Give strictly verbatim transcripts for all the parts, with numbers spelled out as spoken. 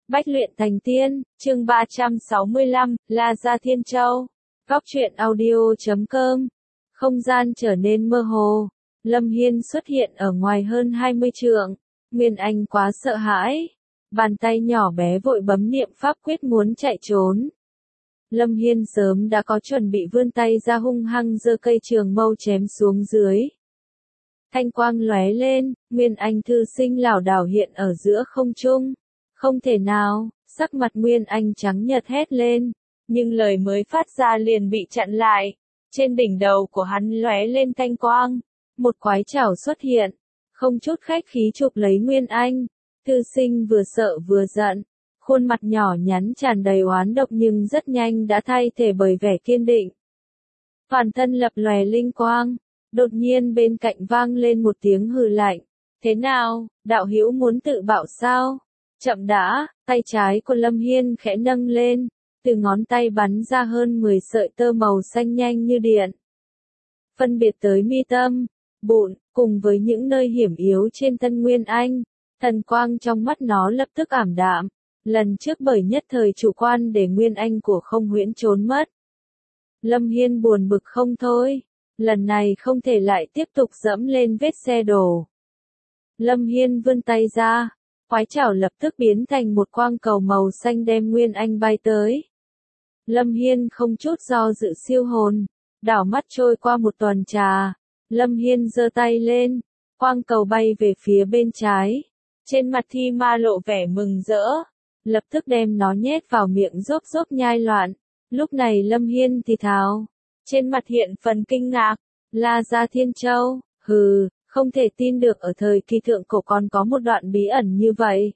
Bách luyện thành tiên, chương ba trăm sáu mươi lăm, La Gia Thiên Châu. Góc truyện audio chấm com. Không gian trở nên mơ hồ. Lâm Hiên xuất hiện ở ngoài hơn hai mươi trượng. Nguyên Anh quá sợ hãi. Bàn tay nhỏ bé vội bấm niệm pháp quyết muốn chạy trốn. Lâm Hiên sớm đã có chuẩn bị vươn tay ra hung hăng giơ cây trường mâu chém xuống dưới. Thanh quang lóe lên, Nguyên Anh thư sinh lảo đảo hiện ở giữa không trung. Không thể nào, sắc mặt Nguyên Anh trắng nhợt hét lên, nhưng lời mới phát ra liền bị chặn lại. Trên đỉnh đầu của hắn lóe lên thanh quang, một quái trảo xuất hiện, không chút khách khí chụp lấy Nguyên Anh. Thư sinh vừa sợ vừa giận, khuôn mặt nhỏ nhắn tràn đầy oán độc nhưng rất nhanh đã thay thế bởi vẻ kiên định. Toàn thân lập lòe linh quang, đột nhiên bên cạnh vang lên một tiếng hừ lạnh. Thế nào, đạo hữu muốn tự bạo sao? Chậm đã, tay trái của Lâm Hiên khẽ nâng lên, từ ngón tay bắn ra hơn mười sợi tơ màu xanh nhanh như điện. Phân biệt tới mi tâm, bụng, cùng với những nơi hiểm yếu trên thân Nguyên Anh, thần quang trong mắt nó lập tức ảm đạm. Lần trước bởi nhất thời chủ quan để Nguyên Anh của Không Huyễn trốn mất. Lâm Hiên buồn bực không thôi, lần này không thể lại tiếp tục dẫm lên vết xe đổ. Lâm Hiên vươn tay ra. Quái trảo lập tức biến thành một quang cầu màu xanh đem Nguyên Anh bay tới. Lâm Hiên không chút do dự siêu hồn, đảo mắt trôi qua một tuần trà. Lâm Hiên giơ tay lên, quang cầu bay về phía bên trái. Trên mặt Thi Ma lộ vẻ mừng rỡ, lập tức đem nó nhét vào miệng rốp rốp nhai loạn. Lúc này Lâm Hiên thì thào, trên mặt hiện phần kinh ngạc, La Gia Thiên Châu, hừ. Không thể tin được ở thời kỳ thượng cổ còn có một đoạn bí ẩn như vậy.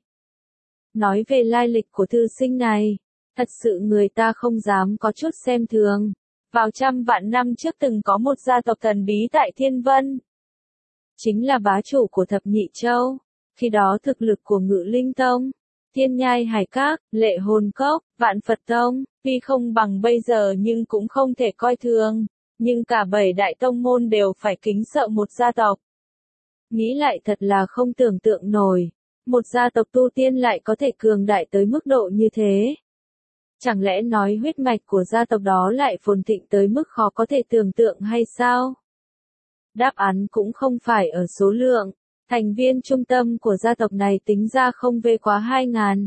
Nói về lai lịch của thư sinh này, thật sự người ta không dám có chút xem thường. Vào trăm vạn năm trước từng có một gia tộc thần bí tại Thiên Vân. Chính là bá chủ của Thập Nhị Châu. Khi đó thực lực của Ngự Linh Tông, Thiên Nhai Hải Các, Lệ Hồn Cốc, Vạn Phật Tông, tuy không bằng bây giờ nhưng cũng không thể coi thường. Nhưng cả bảy đại tông môn đều phải kính sợ một gia tộc. Nghĩ lại thật là không tưởng tượng nổi, một gia tộc tu tiên lại có thể cường đại tới mức độ như thế. Chẳng lẽ nói huyết mạch của gia tộc đó lại phồn thịnh tới mức khó có thể tưởng tượng hay sao? Đáp án cũng không phải ở số lượng, thành viên trung tâm của gia tộc này tính ra không về quá hai ngàn.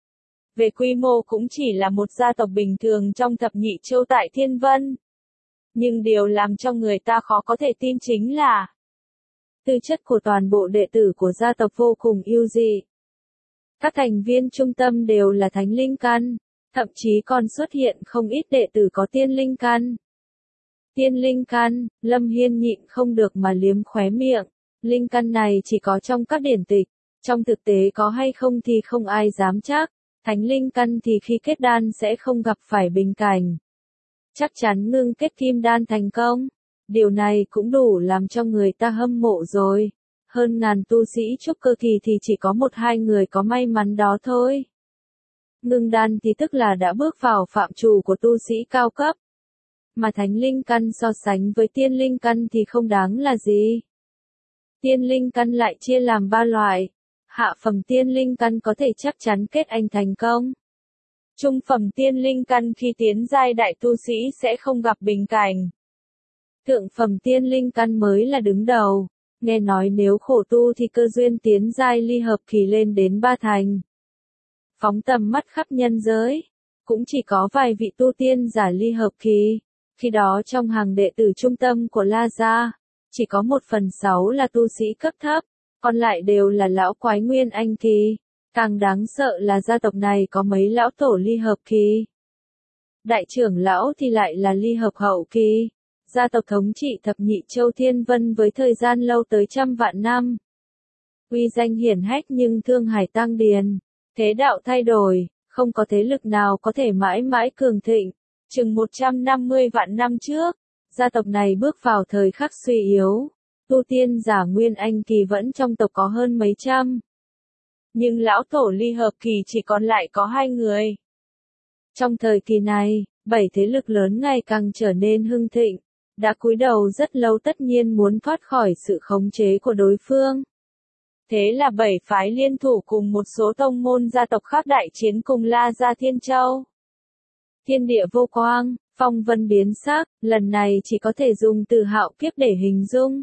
Về quy mô cũng chỉ là một gia tộc bình thường trong Thập Nhị Châu tại Thiên Vân. Nhưng điều làm cho người ta khó có thể tin chính là tư chất của toàn bộ đệ tử của gia tộc vô cùng ưu dị. Các thành viên trung tâm đều là thánh linh căn, thậm chí còn xuất hiện không ít đệ tử có tiên linh căn. Tiên linh căn, Lâm Hiên nhịn không được mà liếm khóe miệng, linh căn này chỉ có trong các điển tịch, trong thực tế có hay không thì không ai dám chắc, thánh linh căn thì khi kết đan sẽ không gặp phải bình cảnh. Chắc chắn ngưng kết kim đan thành công. Điều này cũng đủ làm cho người ta hâm mộ rồi. Hơn ngàn tu sĩ trúc cơ kỳ thì chỉ có một hai người có may mắn đó thôi. Ngưng đan thì tức là đã bước vào phạm trù của tu sĩ cao cấp. Mà thánh linh căn so sánh với tiên linh căn thì không đáng là gì. Tiên linh căn lại chia làm ba loại. Hạ phẩm tiên linh căn có thể chắc chắn kết anh thành công. Trung phẩm tiên linh căn khi tiến giai đại tu sĩ sẽ không gặp bình cảnh. Thượng phẩm tiên linh căn mới là đứng đầu, nghe nói nếu khổ tu thì cơ duyên tiến giai ly hợp kỳ lên đến ba thành. Phóng tầm mắt khắp nhân giới, cũng chỉ có vài vị tu tiên giả ly hợp kỳ, khi đó trong hàng đệ tử trung tâm của La Gia, chỉ có một phần sáu là tu sĩ cấp thấp, còn lại đều là lão quái Nguyên Anh kỳ, càng đáng sợ là gia tộc này có mấy lão tổ ly hợp kỳ. Đại trưởng lão thì lại là ly hợp hậu kỳ. Gia tộc thống trị Thập Nhị Châu Thiên Vân với thời gian lâu tới trăm vạn năm. Uy danh hiển hách nhưng thương hải tăng điền, thế đạo thay đổi, không có thế lực nào có thể mãi mãi cường thịnh. Chừng một trăm năm mươi vạn năm trước, gia tộc này bước vào thời khắc suy yếu, tu tiên giả Nguyên Anh kỳ vẫn trong tộc có hơn mấy trăm. Nhưng lão tổ ly hợp kỳ chỉ còn lại có hai người. Trong thời kỳ này, bảy thế lực lớn ngày càng trở nên hưng thịnh. Đã cúi đầu rất lâu tất nhiên muốn thoát khỏi sự khống chế của đối phương. Thế là bảy phái liên thủ cùng một số tông môn gia tộc khác đại chiến cùng La Gia Thiên Châu. Thiên địa vô quang, phong vân biến sắc, lần này chỉ có thể dùng từ hạo kiếp để hình dung.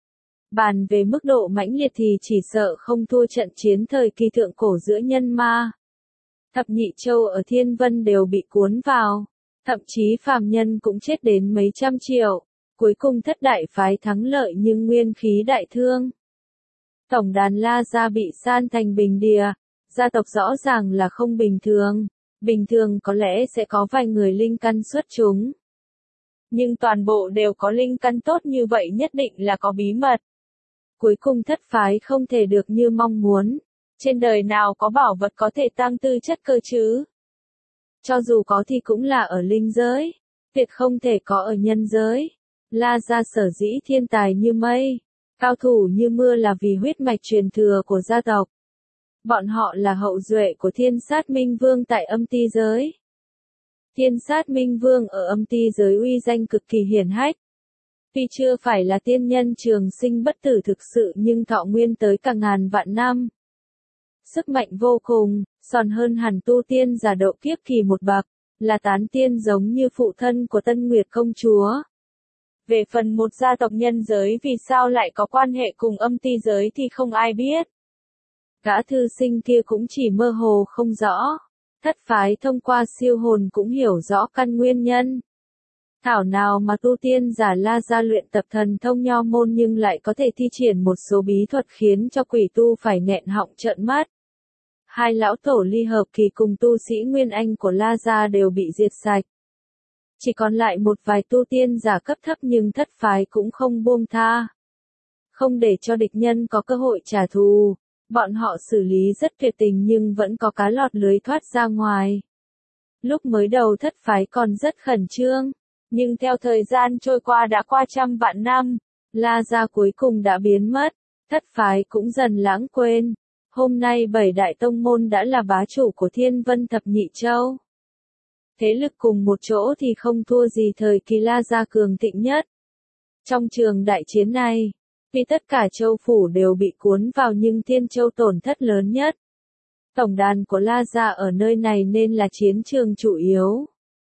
Bàn về mức độ mãnh liệt thì chỉ sợ không thua trận chiến thời kỳ thượng cổ giữa nhân ma. Thập nhị châu ở Thiên Vân đều bị cuốn vào, thậm chí phàm nhân cũng chết đến mấy trăm triệu, cuối cùng thất đại phái thắng lợi nhưng nguyên khí đại thương. Tổng đàn La Gia bị san thành bình địa, gia tộc rõ ràng là không bình thường, bình thường có lẽ sẽ có vài người linh căn xuất chúng. Nhưng toàn bộ đều có linh căn tốt như vậy nhất định là có bí mật. Cuối cùng thất phái không thể được như mong muốn. Trên đời nào có bảo vật có thể tăng tư chất cơ chứ? Cho dù có thì cũng là ở linh giới, tuyệt không thể có ở nhân giới. La Gia sở dĩ thiên tài như mây, cao thủ như mưa là vì huyết mạch truyền thừa của gia tộc. Bọn họ là hậu duệ của Thiên Sát Minh Vương tại âm ti giới. Thiên Sát Minh Vương ở âm ti giới uy danh cực kỳ hiển hách. Tuy chưa phải là tiên nhân trường sinh bất tử thực sự nhưng thọ nguyên tới cả ngàn vạn năm. Sức mạnh vô cùng, còn hơn hẳn tu tiên giả độ kiếp kỳ một bậc, là tán tiên giống như phụ thân của Tân Nguyệt công chúa. Về phần một gia tộc nhân giới vì sao lại có quan hệ cùng âm ti giới thì không ai biết. Gã thư sinh kia cũng chỉ mơ hồ không rõ. Thất phái thông qua siêu hồn cũng hiểu rõ căn nguyên nhân. Thảo nào mà tu tiên giả La Gia luyện tập thần thông nho môn nhưng lại có thể thi triển một số bí thuật khiến cho quỷ tu phải nghẹn họng trợn mắt. Hai lão tổ ly hợp kỳ cùng tu sĩ Nguyên Anh của La Gia đều bị diệt sạch. Chỉ còn lại một vài tu tiên giả cấp thấp nhưng thất phái cũng không buông tha. Không để cho địch nhân có cơ hội trả thù, bọn họ xử lý rất tuyệt tình nhưng vẫn có cá lọt lưới thoát ra ngoài. Lúc mới đầu thất phái còn rất khẩn trương, nhưng theo thời gian trôi qua đã qua trăm vạn năm, La Gia cuối cùng đã biến mất, thất phái cũng dần lãng quên. Hôm nay bảy đại tông môn đã là bá chủ của Thiên Vân Thập Nhị Châu. Thế lực cùng một chỗ thì không thua gì thời kỳ La Gia cường thịnh nhất. Trong trường đại chiến này, vì tất cả châu phủ đều bị cuốn vào nhưng Thiên Châu tổn thất lớn nhất. Tổng đàn của La Gia ở nơi này nên là chiến trường chủ yếu.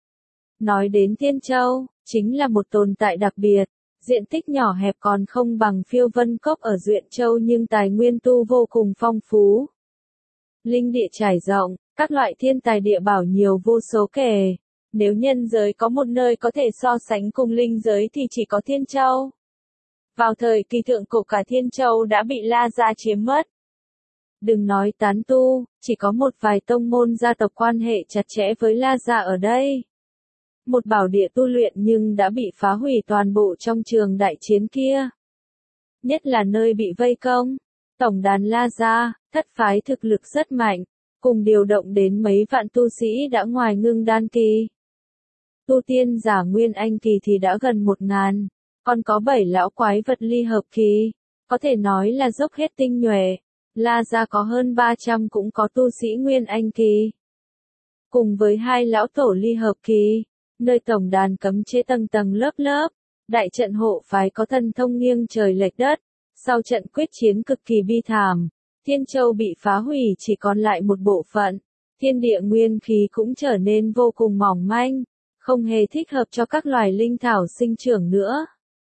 Nói đến Thiên Châu, chính là một tồn tại đặc biệt, diện tích nhỏ hẹp còn không bằng Phiêu Vân Cốc ở Duyện Châu nhưng tài nguyên tu vô cùng phong phú. Linh địa trải rộng, các loại thiên tài địa bảo nhiều vô số kể. Nếu nhân giới có một nơi có thể so sánh cùng linh giới thì chỉ có Thiên Châu. Vào thời kỳ thượng cổ cả Thiên Châu đã bị La Gia chiếm mất. Đừng nói tán tu, chỉ có một vài tông môn gia tộc quan hệ chặt chẽ với La Gia ở đây. Một bảo địa tu luyện nhưng đã bị phá hủy toàn bộ trong trường đại chiến kia. Nhất là nơi bị vây công, tổng đàn La Gia, thất phái thực lực rất mạnh, cùng điều động đến mấy vạn tu sĩ đã ngoài ngưng đan kỳ. Tu tiên giả Nguyên Anh kỳ thì đã gần một ngàn, còn có bảy lão quái vật ly hợp kỳ, có thể nói là dốc hết tinh nhuệ. La Gia có hơn ba trăm cũng có tu sĩ Nguyên Anh kỳ. Cùng với hai lão tổ ly hợp kỳ, nơi tổng đàn cấm chế tầng tầng lớp lớp, đại trận hộ phái có thần thông nghiêng trời lệch đất. Sau trận quyết chiến cực kỳ bi thảm, Thiên Châu bị phá hủy chỉ còn lại một bộ phận, thiên địa nguyên khí cũng trở nên vô cùng mỏng manh, không hề thích hợp cho các loài linh thảo sinh trưởng nữa.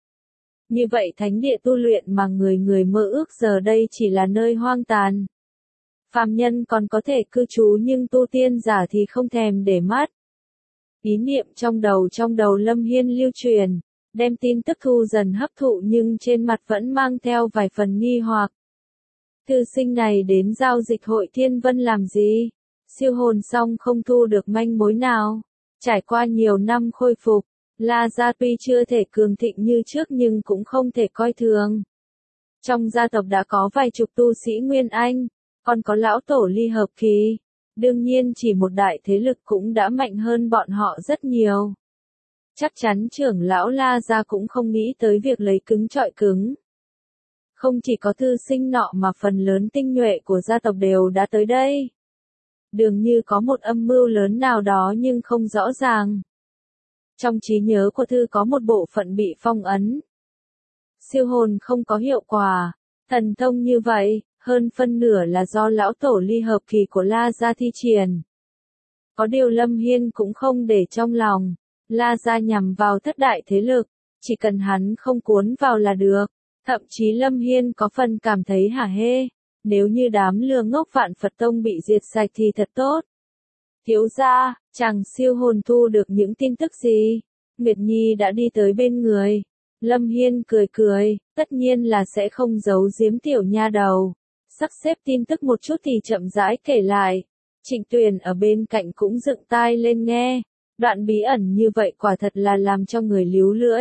Như vậy thánh địa tu luyện mà người người mơ ước giờ đây chỉ là nơi hoang tàn. Phàm nhân còn có thể cư trú nhưng tu tiên giả thì không thèm để mắt. Ý niệm trong đầu trong đầu Lâm Hiên lưu truyền, đem tin tức thu dần hấp thụ nhưng trên mặt vẫn mang theo vài phần nghi hoặc. Thư sinh này đến giao dịch hội Thiên Vân làm gì? Siêu hồn xong không thu được manh mối nào. Trải qua nhiều năm khôi phục, La Gia tuy chưa thể cường thịnh như trước nhưng cũng không thể coi thường. Trong gia tộc đã có vài chục tu sĩ Nguyên Anh, còn có lão tổ ly hợp kỳ. Đương nhiên chỉ một đại thế lực cũng đã mạnh hơn bọn họ rất nhiều. Chắc chắn trưởng lão La Gia cũng không nghĩ tới việc lấy cứng trọi cứng. Không chỉ có thư sinh nọ mà phần lớn tinh nhuệ của gia tộc đều đã tới đây. Dường như có một âm mưu lớn nào đó nhưng không rõ ràng. Trong trí nhớ của thư có một bộ phận bị phong ấn. Siêu hồn không có hiệu quả, thần thông như vậy, hơn phân nửa là do lão tổ ly hợp kỳ của La Gia thi triển. Có điều Lâm Hiên cũng không để trong lòng, La Gia nhằm vào thất đại thế lực, chỉ cần hắn không cuốn vào là được. Thậm chí Lâm Hiên có phần cảm thấy hả hê, nếu như đám lừa ngốc Vạn Phật Tông bị diệt sạch thì thật tốt. Thiếu gia, chàng siêu hồn thu được những tin tức gì? Nguyệt Nhi đã đi tới bên người. Lâm Hiên cười cười, tất nhiên là sẽ không giấu giếm tiểu nha đầu. Sắp xếp tin tức một chút thì chậm rãi kể lại. Trịnh Tuyền ở bên cạnh cũng dựng tai lên nghe. Đoạn bí ẩn như vậy quả thật là làm cho người líu lưỡi.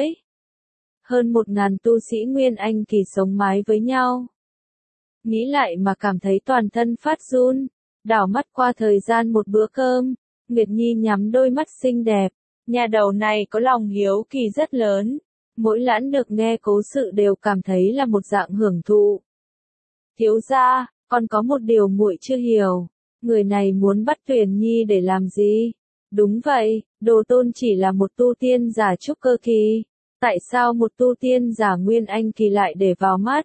Hơn một ngàn tu sĩ Nguyên Anh kỳ sống mái với nhau. Nghĩ lại mà cảm thấy toàn thân phát run. Đảo mắt qua thời gian một bữa cơm, Nguyệt Nhi nhắm đôi mắt xinh đẹp. Nhà đầu này có lòng hiếu kỳ rất lớn. Mỗi lãn được nghe cố sự đều cảm thấy là một dạng hưởng thụ. Thiếu gia, còn có một điều muội chưa hiểu. Người này muốn bắt Tuyền Nhi để làm gì? Đúng vậy, Đồ Tôn chỉ là một tu tiên giả trúc cơ kỳ. Tại sao một tu tiên giả Nguyên Anh kỳ lại để vào mắt?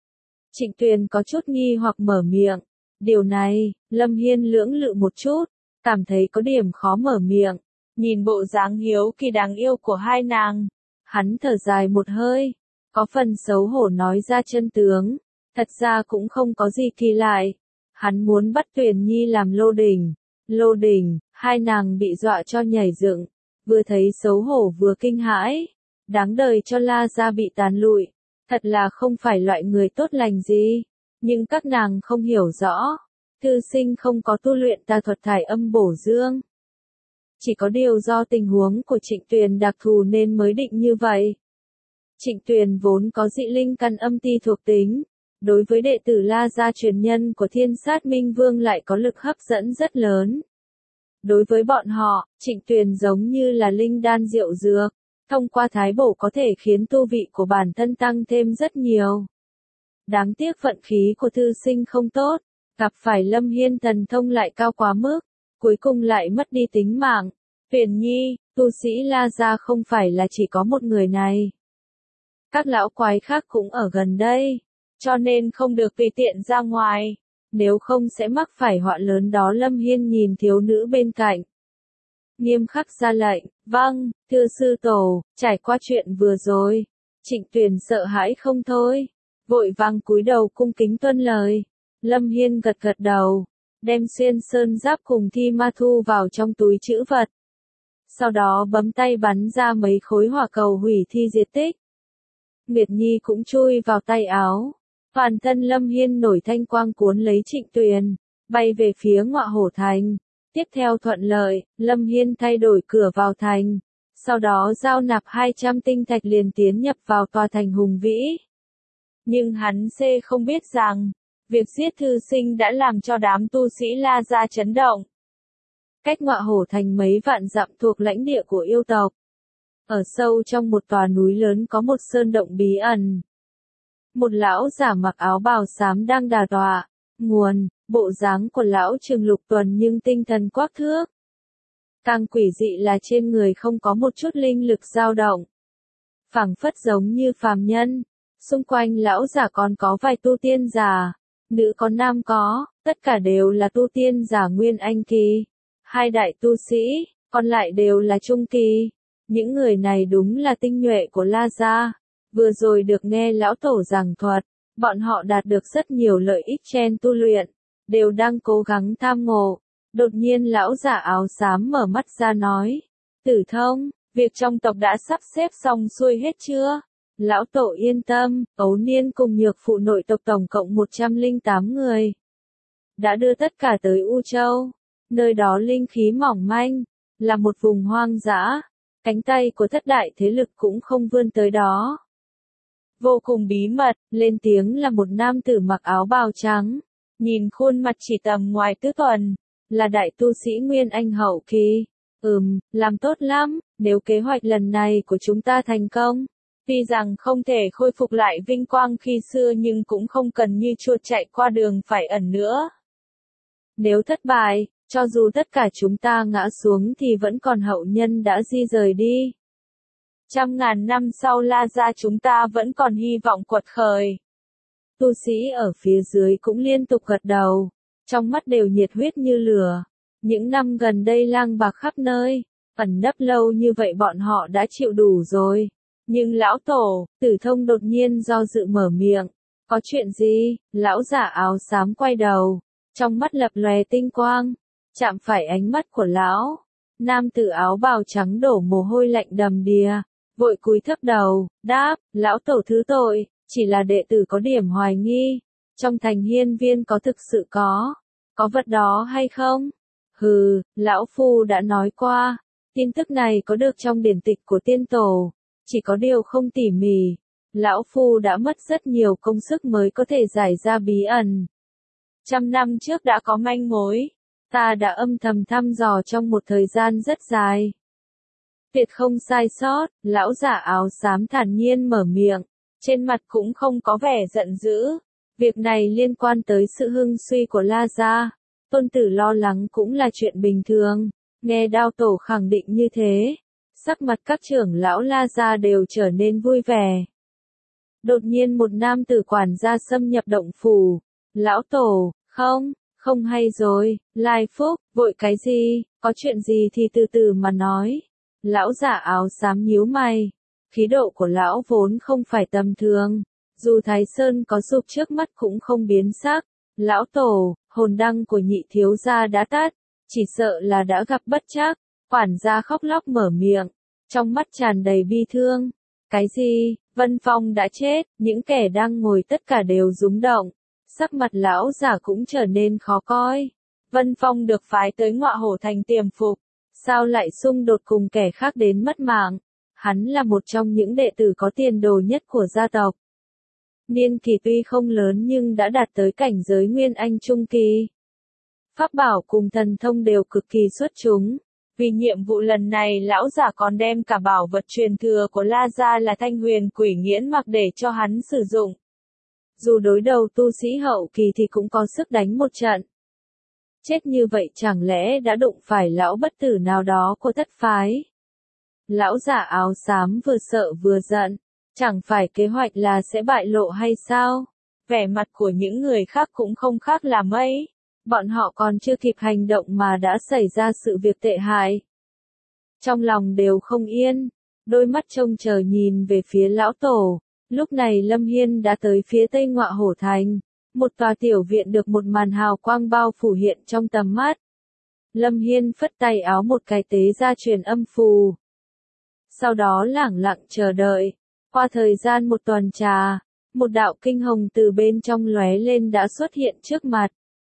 Trịnh Tuyền có chút nghi hoặc mở miệng. Điều này, Lâm Hiên lưỡng lự một chút, cảm thấy có điểm khó mở miệng. Nhìn bộ dáng hiếu kỳ đáng yêu của hai nàng, hắn thở dài một hơi, có phần xấu hổ nói ra chân tướng. Thật ra cũng không có gì kỳ lại. Hắn muốn bắt Tuyền Nhi làm lô đình. Lô đình, hai nàng bị dọa cho nhảy dựng, vừa thấy xấu hổ vừa kinh hãi. Đáng đời cho La Gia bị tàn lụi, thật là không phải loại người tốt lành gì. Nhưng các nàng không hiểu rõ, thư sinh không có tu luyện tà thuật thải âm bổ dương. Chỉ có điều do tình huống của Trịnh Tuyền đặc thù nên mới định như vậy. Trịnh Tuyền vốn có dị linh căn âm ti thuộc tính, đối với đệ tử La Gia truyền nhân của Thiên Sát Minh Vương lại có lực hấp dẫn rất lớn. Đối với bọn họ, Trịnh Tuyền giống như là linh đan diệu dược, thông qua thái bổ có thể khiến tu vị của bản thân tăng thêm rất nhiều. Đáng tiếc vận khí của thư sinh không tốt, gặp phải Lâm Hiên thần thông lại cao quá mức, cuối cùng lại mất đi tính mạng. Tuyền Nhi, tu sĩ La Gia không phải là chỉ có một người này. Các lão quái khác cũng ở gần đây, cho nên không được tùy tiện ra ngoài, nếu không sẽ mắc phải họa lớn đó. Lâm Hiên nhìn thiếu nữ bên cạnh, nghiêm khắc ra lệnh. Vâng, thưa sư tổ. Trải qua chuyện vừa rồi, Trịnh Tuyền sợ hãi không thôi, vội vàng cúi đầu cung kính tuân lời. Lâm Hiên gật gật đầu, đem xuyên sơn giáp cùng thi ma thu vào trong túi trữ vật. Sau đó bấm tay bắn ra mấy khối hỏa cầu hủy thi diệt tích. Nguyệt Nhi cũng chui vào tay áo. Toàn thân Lâm Hiên nổi thanh quang cuốn lấy Trịnh Tuyền, bay về phía Ngọa Hổ Thành. Tiếp theo thuận lợi, Lâm Hiên thay đổi cửa vào thành, sau đó giao nạp hai trăm tinh thạch liền tiến nhập vào tòa thành hùng vĩ. Nhưng hắn C không biết rằng, việc giết thư sinh đã làm cho đám tu sĩ La Gia chấn động. Cách Ngọa Hổ Thành mấy vạn dặm thuộc lãnh địa của yêu tộc. Ở sâu trong một tòa núi lớn có một sơn động bí ẩn. Một lão giả mặc áo bào xám đang đà tọa, nguồn, bộ dáng của lão Trường Lục Tuần nhưng tinh thần quắc thước. Càng quỷ dị là trên người không có một chút linh lực dao động. Phảng phất giống như phàm nhân, xung quanh lão giả còn có vài tu tiên giả, nữ có nam có, tất cả đều là tu tiên giả Nguyên Anh kỳ. Hai đại tu sĩ, còn lại đều là trung kỳ. Những người này đúng là tinh nhuệ của La Gia. Vừa rồi được nghe lão tổ giảng thuật, bọn họ đạt được rất nhiều lợi ích trên tu luyện, đều đang cố gắng tham ngộ. Đột nhiên lão giả áo xám mở mắt ra nói, Tử Thông, việc trong tộc đã sắp xếp xong xuôi hết chưa? Lão tổ yên tâm, Ấu Niên cùng nhược phụ nội tộc tổng cộng một trăm lẻ tám người. Đã đưa tất cả tới U Châu, nơi đó linh khí mỏng manh, là một vùng hoang dã, cánh tay của thất đại thế lực cũng không vươn tới đó. Vô cùng bí mật, lên tiếng là một nam tử mặc áo bào trắng, nhìn khuôn mặt chỉ tầm ngoài tứ tuần, là đại tu sĩ Nguyên Anh hậu kỳ. Ừm, làm tốt lắm, nếu kế hoạch lần này của chúng ta thành công, tuy rằng không thể khôi phục lại vinh quang khi xưa nhưng cũng không cần như chuột chạy qua đường phải ẩn nữa. Nếu thất bại, cho dù tất cả chúng ta ngã xuống thì vẫn còn hậu nhân đã di rời đi. Trăm ngàn năm sau La Gia chúng ta vẫn còn hy vọng quật khởi. Tu sĩ ở phía dưới cũng liên tục gật đầu, trong mắt đều nhiệt huyết như lửa. Những năm gần đây lang bạc khắp nơi, ẩn nấp lâu như vậy bọn họ đã chịu đủ rồi. Nhưng lão tổ, Tử Thông đột nhiên do dự mở miệng. Có chuyện gì? Lão giả áo xám quay đầu, trong mắt lập lòe tinh quang, chạm phải ánh mắt của lão. Nam tử áo bào trắng đổ mồ hôi lạnh đầm đìa, vội cúi thấp đầu, đáp, lão tổ thứ tội, chỉ là đệ tử có điểm hoài nghi. Trong thành hiên viên có thực sự có, có vật đó hay không? Hừ, lão phu đã nói qua, tin tức này có được trong điển tịch của tiên tổ, chỉ có điều không tỉ mỉ. Lão phu đã mất rất nhiều công sức mới có thể giải ra bí ẩn. Trăm năm trước đã có manh mối, ta đã âm thầm thăm dò trong một thời gian rất dài. Tuyệt không sai sót, lão giả áo xám thản nhiên mở miệng, trên mặt cũng không có vẻ giận dữ. Việc này liên quan tới sự hưng suy của La Gia, tôn tử lo lắng cũng là chuyện bình thường. Nghe Đao tổ khẳng định như thế, sắc mặt các trưởng lão La Gia đều trở nên vui vẻ. Đột nhiên một nam tử quản gia xâm nhập động phủ. Lão tổ, không, không hay rồi, Lai Phúc, vội cái gì, có chuyện gì thì từ từ mà nói. Lão giả áo xám nhíu mày, khí độ của lão vốn không phải tầm thường, dù Thái Sơn có sụp trước mắt cũng không biến sắc. Lão tổ, hồn đăng của nhị thiếu gia đã tắt, chỉ sợ là đã gặp bất trắc. Quản gia khóc lóc mở miệng, trong mắt tràn đầy bi thương. Cái gì? Vân Phong đã chết, những kẻ đang ngồi tất cả đều rúng động. Sắc mặt lão giả cũng trở nên khó coi. Vân Phong được phái tới Ngọa Hổ Thành tiềm phục, sao lại xung đột cùng kẻ khác đến mất mạng? Hắn là một trong những đệ tử có tiền đồ nhất của gia tộc. Niên kỳ tuy không lớn nhưng đã đạt tới cảnh giới Nguyên Anh Trung Kỳ. Pháp bảo cùng thần thông đều cực kỳ xuất chúng. Vì nhiệm vụ lần này lão giả còn đem cả bảo vật truyền thừa của La Gia là Thanh Huyền Quỷ Nghiễn mặc để cho hắn sử dụng. Dù đối đầu tu sĩ hậu kỳ thì cũng có sức đánh một trận. Chết như vậy chẳng lẽ đã đụng phải lão bất tử nào đó của thất phái? Lão giả áo xám vừa sợ vừa giận, chẳng phải kế hoạch là sẽ bại lộ hay sao? Vẻ mặt của những người khác cũng không khác là mấy. Bọn họ còn chưa kịp hành động mà đã xảy ra sự việc tệ hại. Trong lòng đều không yên, đôi mắt trông chờ nhìn về phía lão tổ. Lúc này Lâm Hiên đã tới phía tây Ngọa Hổ Thành. Một tòa tiểu viện được một màn hào quang bao phủ hiện trong tầm mắt. Lâm Hiên phất tay áo một cái tế ra truyền âm phù. Sau đó lẳng lặng chờ đợi. Qua thời gian một tuần trà, một đạo kinh hồng từ bên trong lóe lên đã xuất hiện trước mặt.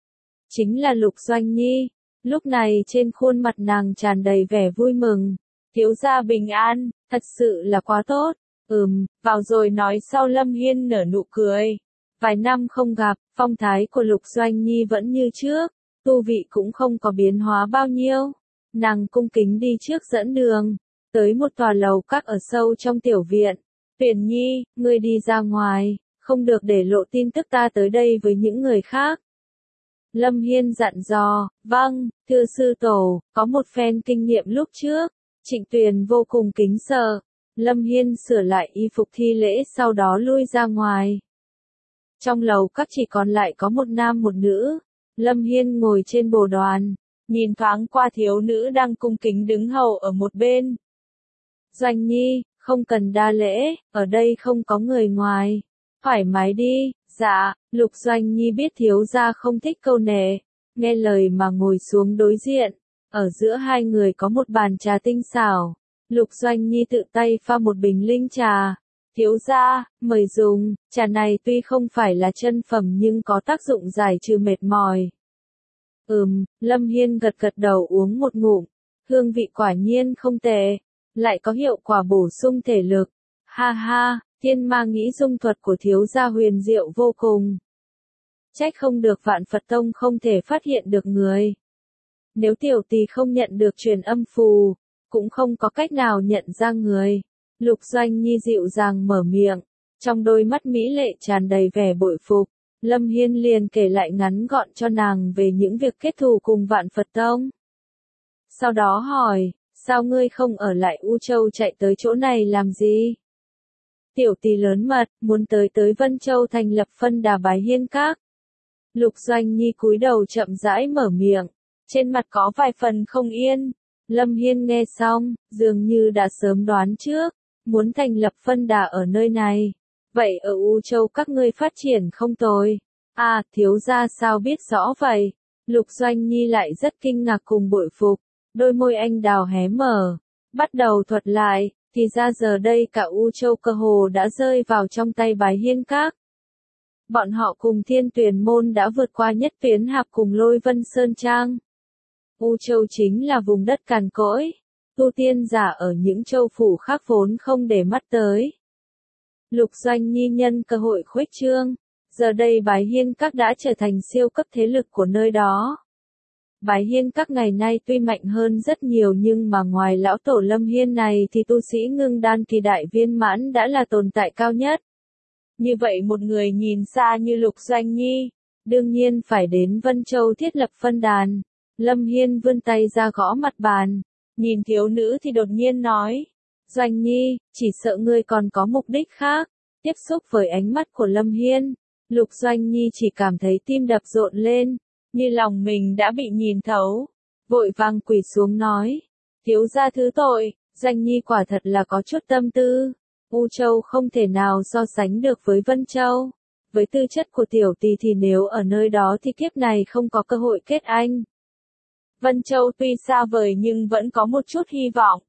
Chính là Lục Doanh Nhi. Lúc này trên khuôn mặt nàng tràn đầy vẻ vui mừng. Thiếu gia bình an, thật sự là quá tốt. Ừm, vào rồi nói sau. Lâm Hiên nở nụ cười. Vài năm không gặp, phong thái của Lục Doanh Nhi vẫn như trước, tu vị cũng không có biến hóa bao nhiêu. Nàng cung kính đi trước dẫn đường, tới một tòa lầu các ở sâu trong tiểu viện. Tuyển Nhi, ngươi đi ra ngoài, không được để lộ tin tức ta tới đây với những người khác. Lâm Hiên dặn dò, vâng, thưa sư tổ, có một phen kinh nghiệm lúc trước. Trịnh Tuyền vô cùng kính sợ. Lâm Hiên sửa lại y phục thi lễ sau đó lui ra ngoài. Trong lầu các chỉ còn lại có một nam một nữ. Lâm Hiên ngồi trên bồ đoàn, nhìn thoáng qua thiếu nữ đang cung kính đứng hầu ở một bên. Doanh Nhi, không cần đa lễ, ở đây không có người ngoài. Thoải mái đi. Dạ, Lục Doanh Nhi biết thiếu gia không thích câu nệ, nghe lời mà ngồi xuống đối diện. Ở giữa hai người có một bàn trà tinh xảo. Lục Doanh Nhi tự tay pha một bình linh trà. Thiếu gia, mời dùng, trà này tuy không phải là chân phẩm nhưng có tác dụng giải trừ mệt mỏi. Ừm, Lâm Hiên gật gật đầu uống một ngụm, hương vị quả nhiên không tệ, lại có hiệu quả bổ sung thể lực. Ha ha, thiên ma nghĩ dung thuật của thiếu gia huyền diệu vô cùng. Trách không được Vạn Phật Tông không thể phát hiện được người. Nếu tiểu tỳ không nhận được truyền âm phù, cũng không có cách nào nhận ra người. Lục Doanh Nhi dịu dàng mở miệng, trong đôi mắt mỹ lệ tràn đầy vẻ bội phục. Lâm Hiên liền kể lại ngắn gọn cho nàng về những việc kết thù cùng Vạn Phật Tông. Sau đó hỏi, sao ngươi không ở lại U Châu chạy tới chỗ này làm gì? tiểu tỷ lớn mật, muốn tới tới Vân Châu thành lập phân đà Bái Hiên Các. Lục Doanh Nhi cúi đầu chậm rãi mở miệng, trên mặt có vài phần không yên. Lâm Hiên nghe xong, dường như đã sớm đoán trước, muốn thành lập phân đà ở nơi này. Vậy ở U Châu các ngươi phát triển không tồi. À, thiếu gia sao biết rõ vậy? Lục Doanh Nhi lại rất kinh ngạc cùng bội phục, đôi môi anh đào hé mở, bắt đầu thuật lại, thì ra giờ đây cả U Châu cơ hồ đã rơi vào trong tay Bái Hiên Các. Bọn họ cùng Thiên Tuyền Môn đã vượt qua Nhất Tuyến Hạp cùng Lôi Vân Sơn Trang. U Châu chính là vùng đất cằn cỗi, tu tiên giả ở những châu phủ khác vốn không để mắt tới. Lục Doanh Nhi nhân cơ hội khuếch trương, giờ đây Bái Hiên Các đã trở thành siêu cấp thế lực của nơi đó. Bái Hiên Các ngày nay tuy mạnh hơn rất nhiều nhưng mà ngoài lão tổ Lâm Hiên này thì tu sĩ ngưng đan kỳ đại viên mãn đã là tồn tại cao nhất. Như vậy một người nhìn xa như Lục Doanh Nhi, đương nhiên phải đến Vân Châu thiết lập phân đàn. Lâm Hiên vươn tay ra gõ mặt bàn, nhìn thiếu nữ thì đột nhiên nói, Doanh Nhi, chỉ sợ ngươi còn có mục đích khác. Tiếp xúc với ánh mắt của Lâm Hiên, Lục Doanh Nhi chỉ cảm thấy tim đập rộn lên, như lòng mình đã bị nhìn thấu, vội vàng quỳ xuống nói, thiếu gia thứ tội, Doanh Nhi quả thật là có chút tâm tư. U Châu không thể nào so sánh được với Vân Châu, với tư chất của tiểu tỷ thì nếu ở nơi đó thì kiếp này không có cơ hội kết anh. Vân Châu tuy xa vời nhưng vẫn có một chút hy vọng.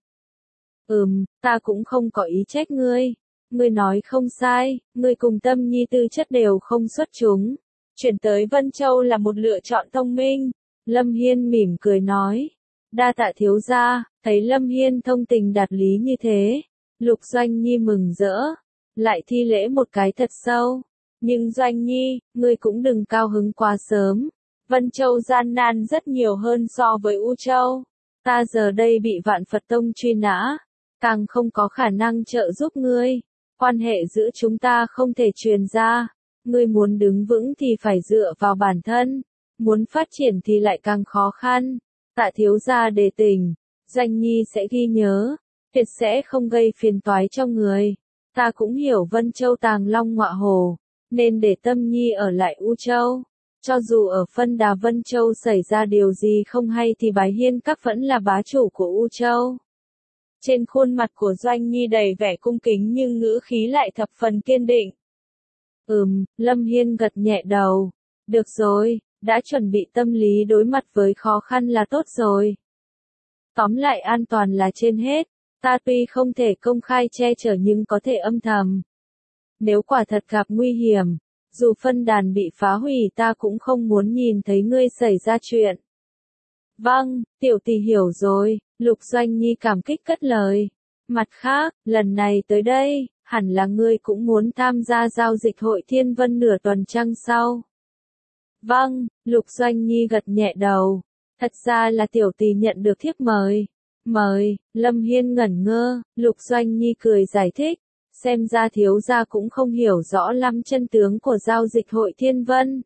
Ừm, ta cũng không có ý trách ngươi. Ngươi nói không sai, ngươi cùng Tâm Nhi tư chất đều không xuất chúng. Chuyển tới Vân Châu là một lựa chọn thông minh. Lâm Hiên mỉm cười nói. Đa tạ thiếu gia, thấy Lâm Hiên thông tình đạt lý như thế. Lục Doanh Nhi mừng rỡ, lại thi lễ một cái thật sâu. Nhưng Doanh Nhi, ngươi cũng đừng cao hứng quá sớm. Vân Châu gian nan rất nhiều hơn so với U Châu. Ta giờ đây bị Vạn Phật Tông truy nã, càng không có khả năng trợ giúp ngươi. Quan hệ giữa chúng ta không thể truyền ra. Ngươi muốn đứng vững thì phải dựa vào bản thân, muốn phát triển thì lại càng khó khăn. Tạ thiếu gia đề tình, Doanh Nhi sẽ ghi nhớ, tuyệt sẽ không gây phiền toái cho người. Ta cũng hiểu Vân Châu tàng long ngọa hồ, nên để Tâm Nhi ở lại U Châu. Cho dù ở phân đà Vân Châu xảy ra điều gì không hay thì Bái Hiên Các vẫn là bá chủ của U Châu. Trên khuôn mặt của Doanh Nhi đầy vẻ cung kính nhưng ngữ khí lại thập phần kiên định. Ừm, Lâm Hiên gật nhẹ đầu. Được rồi, đã chuẩn bị tâm lý đối mặt với khó khăn là tốt rồi. Tóm lại an toàn là trên hết, ta tuy không thể công khai che chở nhưng có thể âm thầm. Nếu quả thật gặp nguy hiểm, dù phân đàn bị phá hủy ta cũng không muốn nhìn thấy ngươi xảy ra chuyện. Vâng, tiểu tỷ hiểu rồi, Lục Doanh Nhi cảm kích cất lời. Mặt khác, lần này tới đây, hẳn là ngươi cũng muốn tham gia giao dịch hội Thiên Vân nửa tuần trăng sau. Vâng, Lục Doanh Nhi gật nhẹ đầu. Thật ra là tiểu tỷ nhận được thiếp mời. Mời, Lâm Hiên ngẩn ngơ, Lục Doanh Nhi cười giải thích. Xem ra thiếu gia cũng không hiểu rõ lắm chân tướng của giao dịch hội Thiên Vân.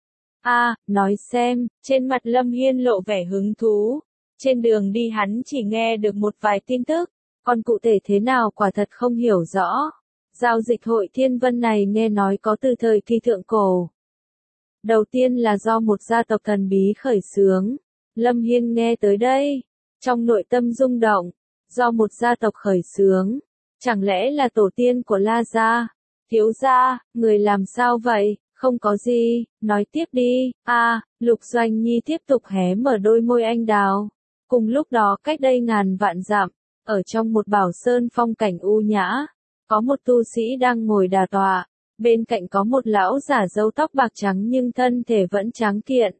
À, nói xem, trên mặt Lâm Hiên lộ vẻ hứng thú. Trên đường đi hắn chỉ nghe được một vài tin tức, còn cụ thể thế nào quả thật không hiểu rõ. Giao dịch hội Thiên Vân này nghe nói có từ thời kỳ thượng cổ. Đầu tiên là do một gia tộc thần bí khởi xướng. Lâm Hiên nghe tới đây, trong nội tâm rung động, do một gia tộc khởi xướng. Chẳng lẽ là tổ tiên của La Gia? Thiếu gia, người làm sao vậy? Không có gì, nói tiếp đi. À, Lục Doanh Nhi tiếp tục hé mở đôi môi anh đào. Cùng lúc đó cách đây ngàn vạn dặm, ở trong một bảo sơn phong cảnh u nhã, có một tu sĩ đang ngồi đà tọa, bên cạnh có một lão giả râu tóc bạc trắng nhưng thân thể vẫn tráng kiện.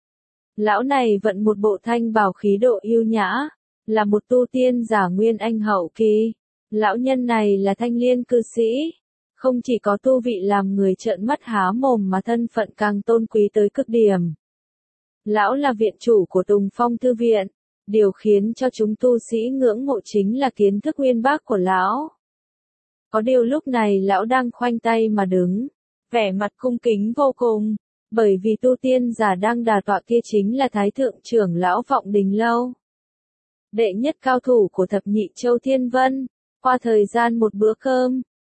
Lão này vận một bộ thanh bào khí độ yêu nhã, là một tu tiên giả nguyên anh hậu kỳ. Lão nhân này là thanh liên cư sĩ, không chỉ có tu vị làm người trợn mắt há mồm mà thân phận càng tôn quý tới cực điểm. Lão là viện chủ của Tùng Phong Thư Viện, điều khiến cho chúng tu sĩ ngưỡng mộ chính là kiến thức uyên bác của lão. Có điều lúc này lão đang khoanh tay mà đứng, vẻ mặt cung kính vô cùng, bởi vì tu tiên giả đang đà tọa kia chính là Thái Thượng trưởng lão Vọng Đình Lâu. Đệ nhất cao thủ của thập nhị châu Thiên Vân. Qua thời gian một bữa cơm,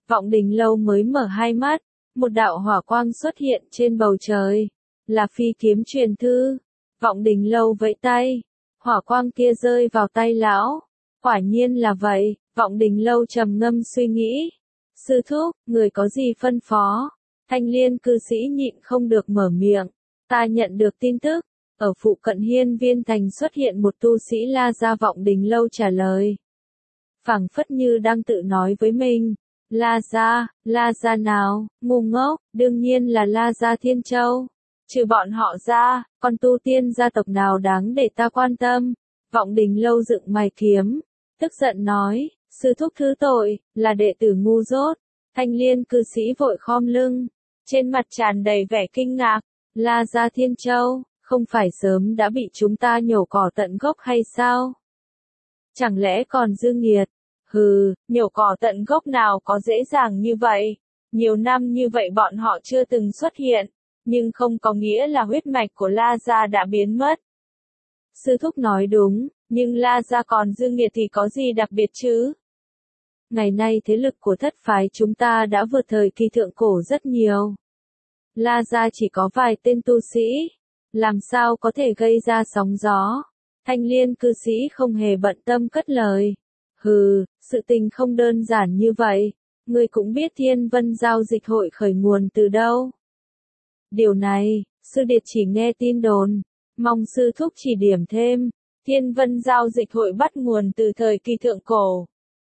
Vọng Đình Lâu mới mở hai mắt, một đạo hỏa quang xuất hiện trên bầu trời, là phi kiếm truyền thư. Vọng Đình Lâu vẫy tay, hỏa quang kia rơi vào tay lão. Quả nhiên là vậy, Vọng Đình Lâu trầm ngâm suy nghĩ. Sư thúc, người có gì phân phó? Thanh Liên cư sĩ nhịn không được mở miệng. Ta nhận được tin tức, ở phụ cận Hiên Viên Thành xuất hiện một tu sĩ La Gia. Vọng Đình Lâu trả lời. Phảng phất như đang tự nói với mình. La Gia, La Gia nào, ngu ngốc, đương nhiên là La Gia Thiên Châu. Trừ bọn họ ra, còn tu tiên gia tộc nào đáng để ta quan tâm? Vọng Đình Lâu dựng mày kiếm, tức giận nói, sư thúc thứ tội, là đệ tử ngu dốt. Thanh Liên cư sĩ vội khom lưng, trên mặt tràn đầy vẻ kinh ngạc. La Gia Thiên Châu, không phải sớm đã bị chúng ta nhổ cỏ tận gốc hay sao? Chẳng lẽ còn dư nghiệt? Hừ, nhổ cỏ tận gốc nào có dễ dàng như vậy? Nhiều năm như vậy bọn họ chưa từng xuất hiện, nhưng không có nghĩa là huyết mạch của La Gia đã biến mất. Sư thúc nói đúng, nhưng La Gia còn dư nghiệt thì có gì đặc biệt chứ? Ngày nay thế lực của thất phái chúng ta đã vượt thời kỳ thượng cổ rất nhiều. La Gia chỉ có vài tên tu sĩ, làm sao có thể gây ra sóng gió? Thanh Liên cư sĩ không hề bận tâm cất lời. Hừ, sự tình không đơn giản như vậy. Ngươi cũng biết Thiên Vân Giao dịch hội khởi nguồn từ đâu. Điều này, sư điệt chỉ nghe tin đồn, mong sư thúc chỉ điểm thêm. Thiên Vân Giao dịch hội bắt nguồn từ thời kỳ thượng cổ.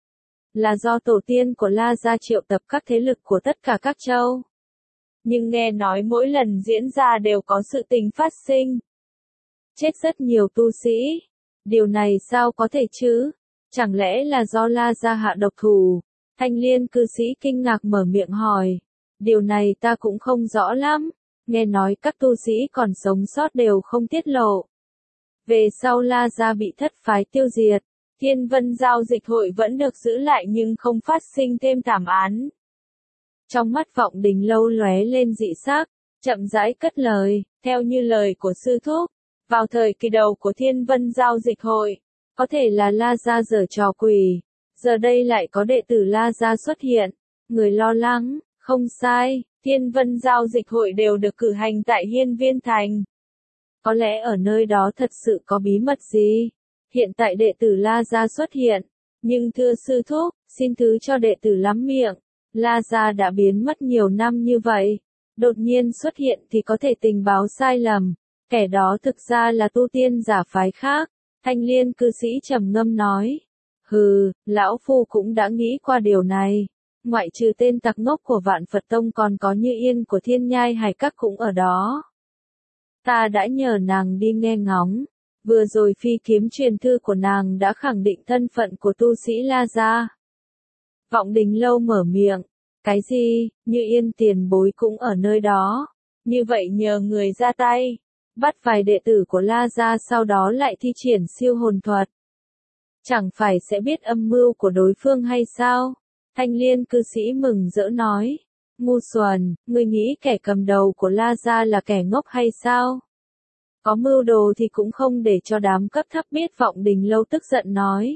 Là do tổ tiên của La Gia triệu tập các thế lực của tất cả các châu. Nhưng nghe nói mỗi lần diễn ra đều có sự tình phát sinh. Chết rất nhiều tu sĩ. Điều này sao có thể chứ? Chẳng lẽ là do La Gia hạ độc thủ? Thanh Liên cư sĩ kinh ngạc mở miệng hỏi. Điều này ta cũng không rõ lắm. Nghe nói các tu sĩ còn sống sót đều không tiết lộ. Về sau La Gia bị thất phái tiêu diệt, Thiên Vân Giao dịch hội vẫn được giữ lại nhưng không phát sinh thêm thảm án. Trong mắt Vọng Đình Lâu lóe lên dị sắc, chậm rãi cất lời, theo như lời của sư thúc, vào thời kỳ đầu của Thiên Vân Giao dịch hội, có thể là La Gia giở trò quỷ, giờ đây lại có đệ tử La Gia xuất hiện, người lo lắng, không sai, Thiên Vân Giao dịch hội đều được cử hành tại Hiên Viên Thành. Có lẽ ở nơi đó thật sự có bí mật gì? Hiện tại đệ tử La Gia xuất hiện, nhưng thưa sư thúc, xin thứ cho đệ tử lắm miệng. La Gia đã biến mất nhiều năm như vậy, đột nhiên xuất hiện thì có thể tình báo sai lầm, kẻ đó thực ra là tu tiên giả phái khác. Thanh Liên cư sĩ trầm ngâm nói, hừ, lão phu cũng đã nghĩ qua điều này, ngoại trừ tên tặc ngốc của Vạn Phật Tông còn có Như Yên của Thiên Nhai Hải Các cũng ở đó. Ta đã nhờ nàng đi nghe ngóng, vừa rồi phi kiếm truyền thư của nàng đã khẳng định thân phận của tu sĩ La Gia. Vọng Đình Lâu mở miệng, cái gì, Như Yên tiền bối cũng ở nơi đó, như vậy nhờ người ra tay, bắt vài đệ tử của La Gia sau đó lại thi triển siêu hồn thuật. Chẳng phải sẽ biết âm mưu của đối phương hay sao? Thanh Liên cư sĩ mừng rỡ nói, ngu xuẩn, ngươi nghĩ kẻ cầm đầu của La Gia là kẻ ngốc hay sao? Có mưu đồ thì cũng không để cho đám cấp thấp biết. Vọng Đình Lâu tức giận nói.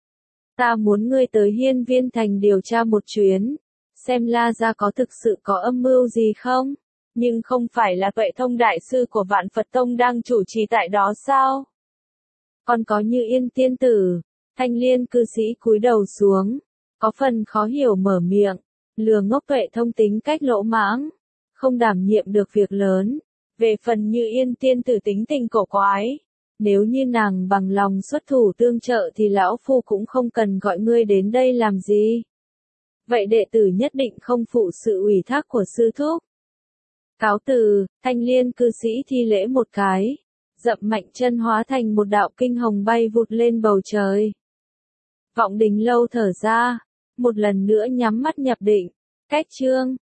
Ta muốn ngươi tới Hiên Viên Thành điều tra một chuyến, xem La Gia có thực sự có âm mưu gì không? Nhưng không phải là Tuệ Thông đại sư của Vạn Phật Tông đang chủ trì tại đó sao? Còn có Như Yên tiên tử. Thanh Liên cư sĩ cúi đầu xuống, có phần khó hiểu mở miệng, lừa ngốc Tuệ Thông tính cách lỗ mãng, không đảm nhiệm được việc lớn. Về phần Như Yên tiên tử tính tình cổ quái, nếu như nàng bằng lòng xuất thủ tương trợ thì lão phu cũng không cần gọi ngươi đến đây làm gì. Vậy đệ tử nhất định không phụ sự ủy thác của sư thúc. Cáo từ. Thanh Liên cư sĩ thi lễ một cái, dậm mạnh chân hóa thành một đạo kinh hồng bay vụt lên bầu trời. Vọng Đình Lâu thở ra, một lần nữa nhắm mắt nhập định. Cách chương